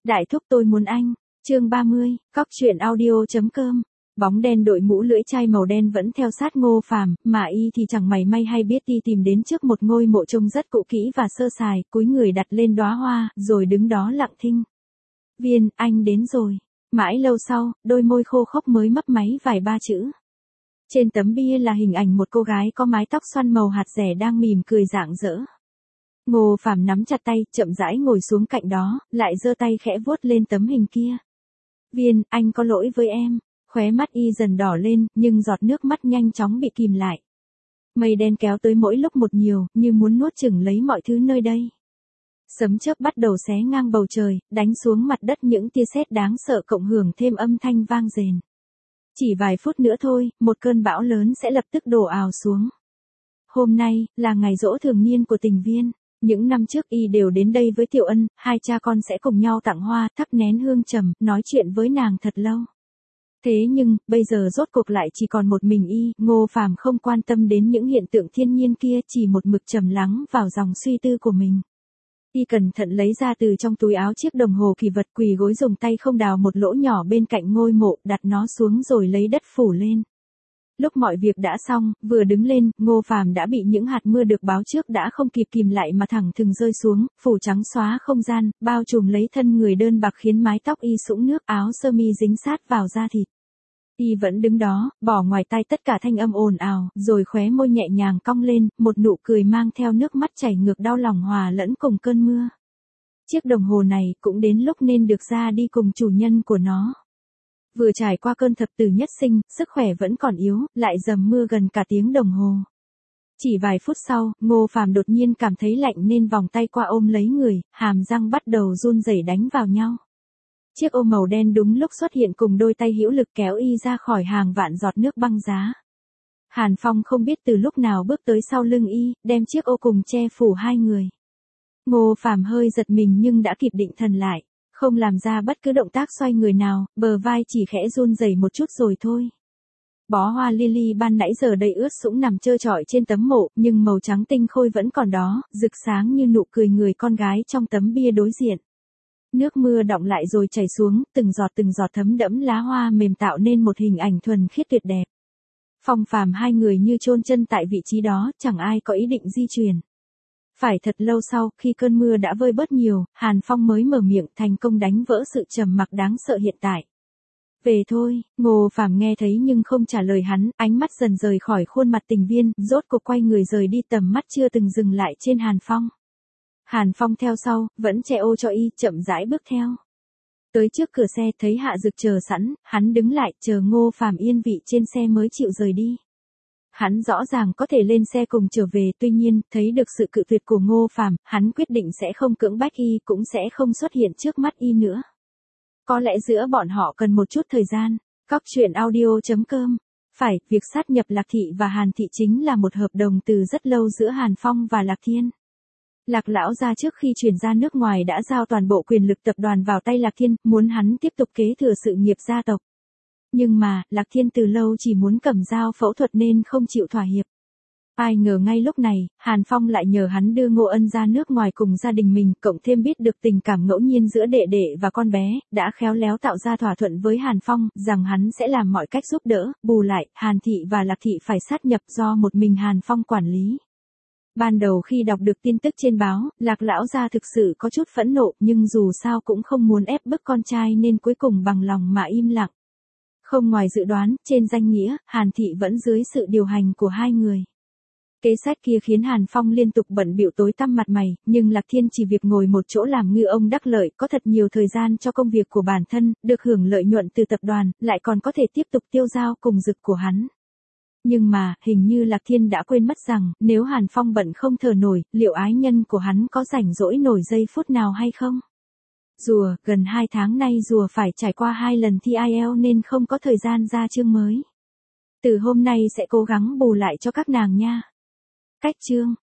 Đại thúc tôi muốn anh. Chương 30, cóc truyện audio.com. Bóng đen đội mũ lưỡi chai màu đen vẫn theo sát Ngô Phàm, mà y thì chẳng mảy may hay biết đi tìm đến trước một ngôi mộ trông rất cũ kỹ và sơ sài, cúi người đặt lên đóa hoa, rồi đứng đó lặng thinh. Viên, anh đến rồi. Mãi lâu sau, đôi môi khô khốc mới mấp máy vài ba chữ. Trên tấm bia là hình ảnh một cô gái có mái tóc xoăn màu hạt dẻ đang mỉm cười rạng rỡ. Ngô Phàm nắm chặt tay, chậm rãi ngồi xuống cạnh đó, lại giơ tay khẽ vuốt lên tấm hình kia. Viên, anh có lỗi với em. Khóe mắt y dần đỏ lên, nhưng giọt nước mắt nhanh chóng bị kìm lại. Mây đen kéo tới mỗi lúc một nhiều, như muốn nuốt chửng lấy mọi thứ nơi đây. Sấm chớp bắt đầu xé ngang bầu trời, đánh xuống mặt đất những tia sét đáng sợ cộng hưởng thêm âm thanh vang rền. Chỉ vài phút nữa thôi, một cơn bão lớn sẽ lập tức đổ ào xuống. Hôm nay, là ngày giỗ thường niên của Tình Viên. Những năm trước y đều đến đây với Tiểu Ân, hai cha con sẽ cùng nhau tặng hoa, thắp nén hương trầm, nói chuyện với nàng thật lâu. Thế nhưng, bây giờ rốt cuộc lại chỉ còn một mình y, Ngô Phàm không quan tâm đến những hiện tượng thiên nhiên kia, chỉ một mực trầm lắng vào dòng suy tư của mình. Y cẩn thận lấy ra từ trong túi áo chiếc đồng hồ kỳ vật, quỳ gối dùng tay không đào một lỗ nhỏ bên cạnh ngôi mộ, đặt nó xuống rồi lấy đất phủ lên. Lúc mọi việc đã xong, vừa đứng lên, Ngô Phàm đã bị những hạt mưa được báo trước đã không kịp kìm lại mà thẳng thừng rơi xuống, phủ trắng xóa không gian, bao trùm lấy thân người đơn bạc khiến mái tóc y sũng nước, áo sơ mi dính sát vào da thịt. Y vẫn đứng đó, bỏ ngoài tai tất cả thanh âm ồn ào, rồi khóe môi nhẹ nhàng cong lên, một nụ cười mang theo nước mắt chảy ngược đau lòng hòa lẫn cùng cơn mưa. Chiếc đồng hồ này cũng đến lúc nên được ra đi cùng chủ nhân của nó. Vừa trải qua cơn thập tử nhất sinh, sức khỏe vẫn còn yếu, lại dầm mưa gần cả tiếng đồng hồ. Chỉ vài phút sau, Ngô Phàm đột nhiên cảm thấy lạnh nên vòng tay qua ôm lấy người, hàm răng bắt đầu run rẩy đánh vào nhau. Chiếc ô màu đen đúng lúc xuất hiện cùng đôi tay hữu lực kéo y ra khỏi hàng vạn giọt nước băng giá. Hàn Phong không biết từ lúc nào bước tới sau lưng y, đem chiếc ô cùng che phủ hai người. Ngô Phàm hơi giật mình nhưng đã kịp định thần lại, không làm ra bất cứ động tác xoay người nào, bờ vai chỉ khẽ run rẩy một chút rồi thôi. Bó hoa lily ban nãy giờ đầy ướt sũng nằm trơ trọi trên tấm mộ, nhưng màu trắng tinh khôi vẫn còn đó, rực sáng như nụ cười người con gái trong tấm bia đối diện. Nước mưa đọng lại rồi chảy xuống, từng giọt thấm đẫm lá hoa mềm tạo nên một hình ảnh thuần khiết tuyệt đẹp. Phong Phàm hai người như chôn chân tại vị trí đó, chẳng ai có ý định di chuyển. Phải thật lâu sau, khi cơn mưa đã vơi bớt nhiều, Hàn Phong mới mở miệng thành công đánh vỡ sự trầm mặc đáng sợ hiện tại. Về thôi, Ngô Phàm nghe thấy nhưng không trả lời hắn, ánh mắt dần rời khỏi khuôn mặt Tình Viên, rốt cuộc quay người rời đi, tầm mắt chưa từng dừng lại trên Hàn Phong. Hàn Phong theo sau, vẫn che ô cho y, chậm rãi bước theo. Tới trước cửa xe thấy Hạ Dực chờ sẵn, hắn đứng lại chờ Ngô Phàm yên vị trên xe mới chịu rời đi. Hắn rõ ràng có thể lên xe cùng trở về, tuy nhiên, thấy được sự cự tuyệt của Ngô Phàm, hắn quyết định sẽ không cưỡng bách y, cũng sẽ không xuất hiện trước mắt y nữa. Có lẽ giữa bọn họ cần một chút thời gian. Cóc truyện audio.com. Phải, việc sát nhập Lạc Thị và Hàn Thị chính là một hợp đồng từ rất lâu giữa Hàn Phong và Lạc Thiên. Lạc lão gia trước khi chuyển ra nước ngoài đã giao toàn bộ quyền lực tập đoàn vào tay Lạc Thiên, muốn hắn tiếp tục kế thừa sự nghiệp gia tộc. Nhưng mà, Lạc Thiên từ lâu chỉ muốn cầm dao phẫu thuật nên không chịu thỏa hiệp. Ai ngờ ngay lúc này, Hàn Phong lại nhờ hắn đưa Ngô Ân ra nước ngoài cùng gia đình mình, cộng thêm biết được tình cảm ngẫu nhiên giữa đệ đệ và con bé, đã khéo léo tạo ra thỏa thuận với Hàn Phong, rằng hắn sẽ làm mọi cách giúp đỡ, bù lại, Hàn Thị và Lạc Thị phải sát nhập do một mình Hàn Phong quản lý. Ban đầu khi đọc được tin tức trên báo, Lạc lão gia thực sự có chút phẫn nộ, nhưng dù sao cũng không muốn ép bức con trai nên cuối cùng bằng lòng mà im lặng. Không ngoài dự đoán, trên danh nghĩa, Hàn Thị vẫn dưới sự điều hành của hai người. Kế sách kia khiến Hàn Phong liên tục bận bịu tối tăm mặt mày, nhưng Lạc Thiên chỉ việc ngồi một chỗ làm ngư ông đắc lợi, có thật nhiều thời gian cho công việc của bản thân, được hưởng lợi nhuận từ tập đoàn, lại còn có thể tiếp tục tiêu dao cùng Dực của hắn. Nhưng mà, hình như Lạc Thiên đã quên mất rằng, nếu Hàn Phong bận không thở nổi, liệu ái nhân của hắn có rảnh rỗi nổi giây phút nào hay không? Rùa, gần 2 tháng nay Rùa phải trải qua 2 lần thi IELTS nên không có thời gian ra chương mới. Từ hôm nay sẽ cố gắng bù lại cho các nàng nha. Cách chương.